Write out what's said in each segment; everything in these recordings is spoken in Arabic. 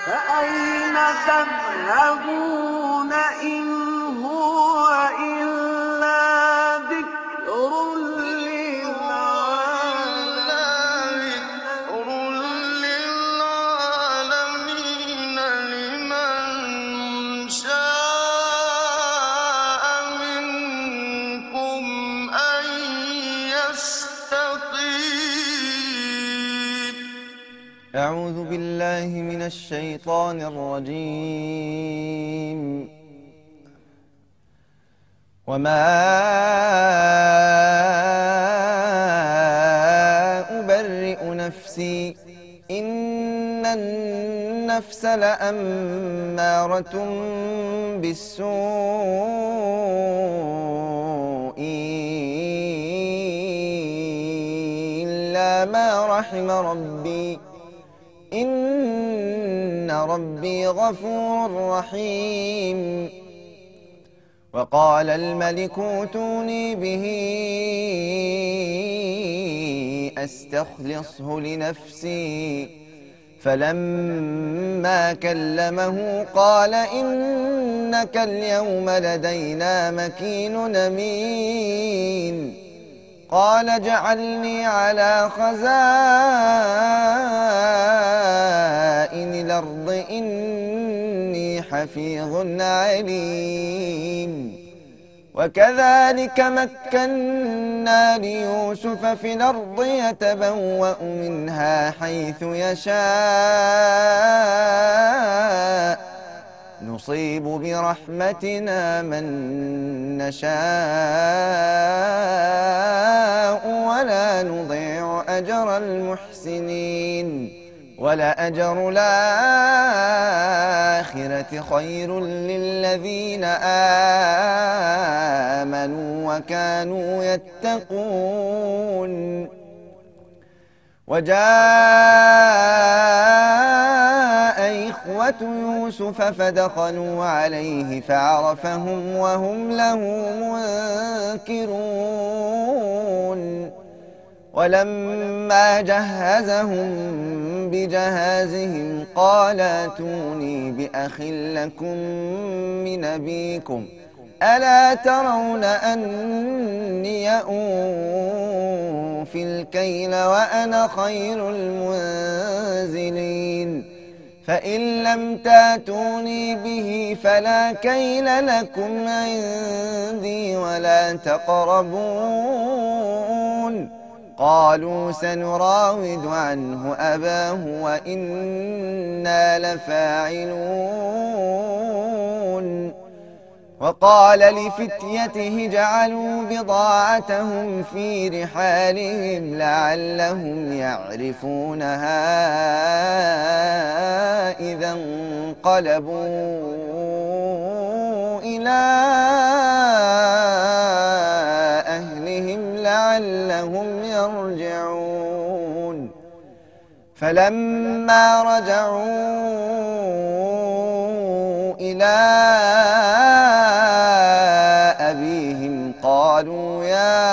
فأين تذهبون إن هو إلا ذكر للعالمين لمن شاء منكم أن يستقيم. أعوذ بالله من الشيطان الرجيم. وما أبرئ نفسي إن النفس لأمارة بالسوء إلا ما رحم ربي إن ربي غفور رحيم. وقال الملك ائتوني به أستخلصه لنفسي فلما كلمه قال إنك اليوم لدينا مكين أمين. قال اجعلني على خزائن الأرض إني حفيظ عليم. وكذلك مكنا ليوسف في الأرض يتبوأ منها حيث يشاء نصيب برحمتنا من نشاء ولا نضيع أجر المحسنين. ولأجر الآخرة خير للذين آمنوا وكانوا يتقون. وجاء إخوة يوسف فدخلوا عليه فعرفهم وهم له منكرون. ولما جهزهم بجهازهم قال ائتوني بأخ لكم من أبيكم ألا ترون أني أوفي الكيل وأنا خير المنزلين. فإن لم تاتوني به فلا كيل لكم عندي ولا تقربون. قالوا سنراود عنه أباه وإنا لفاعلون. وقال لفتيته جعلوا بضاعتهم في رحالهم لعلهم يعرفونها إذا انقلبوا إلى أهلهم لعلهم يرجعون. فلما رجعوا إلى أبيهم قالوا يا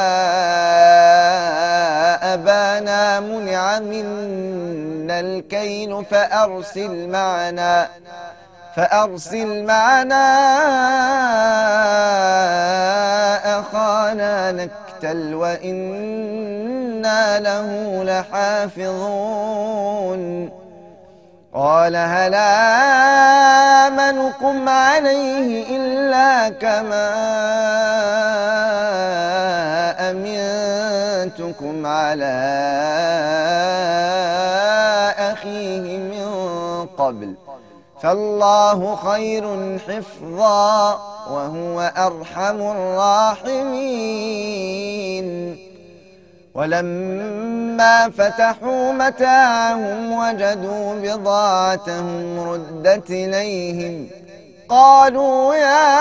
أبانا منع منا الكيل فأرسل معنا أخانا نكتل وإنا له لحافظون. قال هل آمنكم عليه إلا كما أمنتكم على أخيه من قبل فالله خير حفظا وهو أرحم الراحمين. ولما فتحوا متاعهم وجدوا بضاعتهم ردت إليهم قالوا يا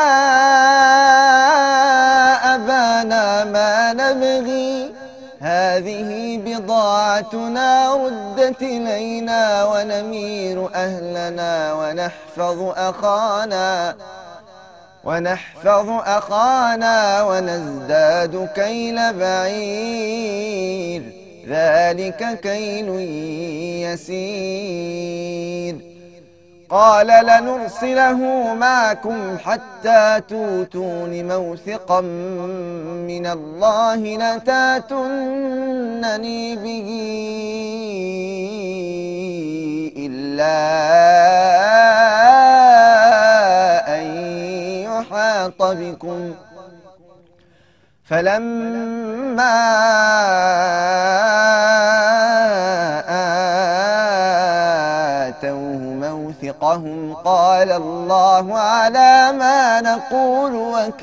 أبانا ما نبغي هذه بضاعتنا ردت إلينا ونمير أهلنا ونحفظ أخانا ونزداد كيل بعير ذلك كيل يسير. قال لنرسله معكم حتى توتون موثقا من الله لتاتونني به إلا أن يحاط بكم. فلما آتوه موثقهم قال الله على ما نقول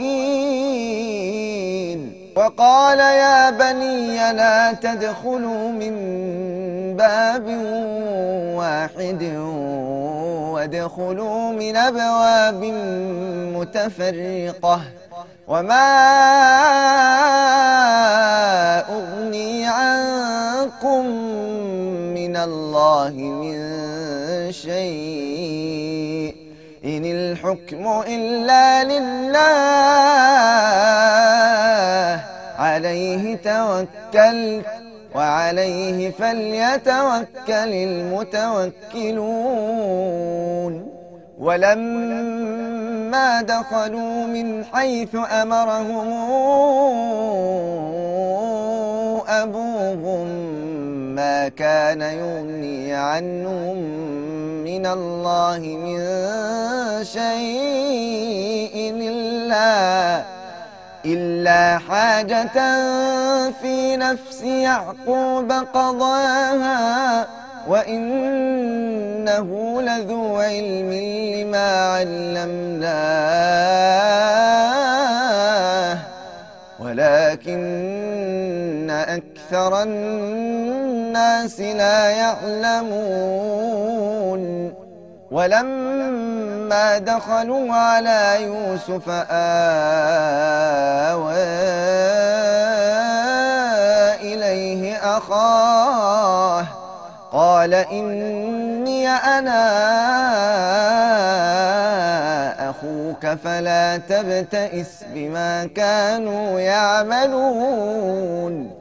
وكيل. وقال يا بني لا تدخلوا من باب واحد وادخلوا من أبواب متفرقة وما أغني عنكم من الله من شيء إن الحكم إلا لله عليه توكلت وعليه فليتوكل المتوكلون. ولما دخلوا من حيث أمرهم أبوهم ما كان يغني عنهم من الله من شيء إلا حاجة في نفس يعقوب قضاها وإنه لذو علم لما علمناه ولكن أكثر الناس لا يعلمون. ولما دخلوا على يوسف آوى إليه أخاه قال إني أنا أخوك فلا تبتئس بما كانوا يعملون.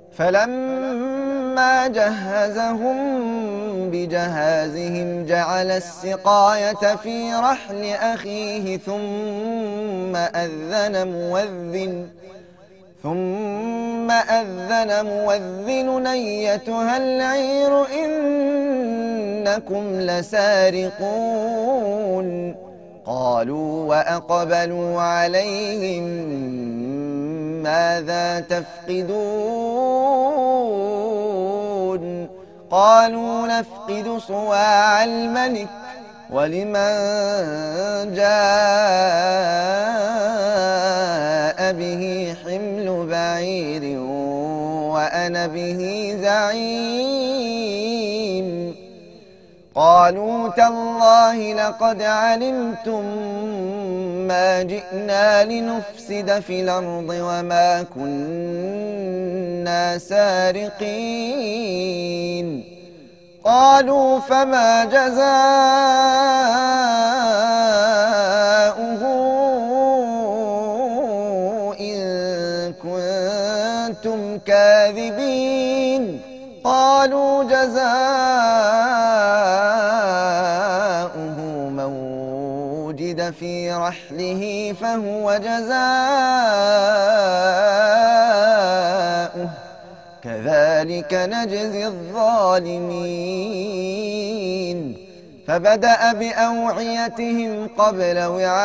فلما جهزهم بجهازهم جعل السقاية في رحل أخيه ثم أذن مؤذن أيتها العير إنكم لسارقون. قالوا وأقبلوا عليهم ماذا تفقدون قالوا نفقد صواع الملك ولمن جاء به حمل بعير وأنا به زعيم. قالوا تالله لقد علمتم ما جئنا لنفسد في الأرض وما كنا سارقين. قالوا فما جزاؤه إن كنتم كاذبين. قالوا جزاؤه من وجد في رحله فهو جزاؤه كذلك نجزي الظالمين. فبدأ بأوعيتهم قبل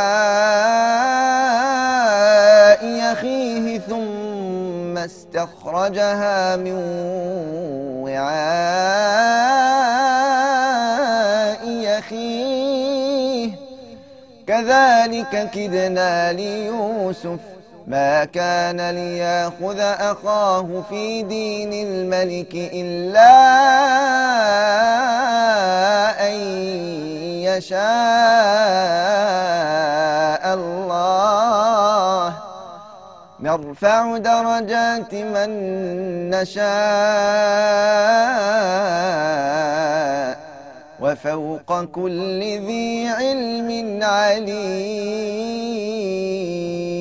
وعاء أخيه ثم استخرجها من وعاء أخيه كذلك كدنا ليوسف ما كان ليأخذ أخاه في دين الملك إلا أن يشاء الله نرفع درجات من نشاء وفوق كل ذي علم عليم.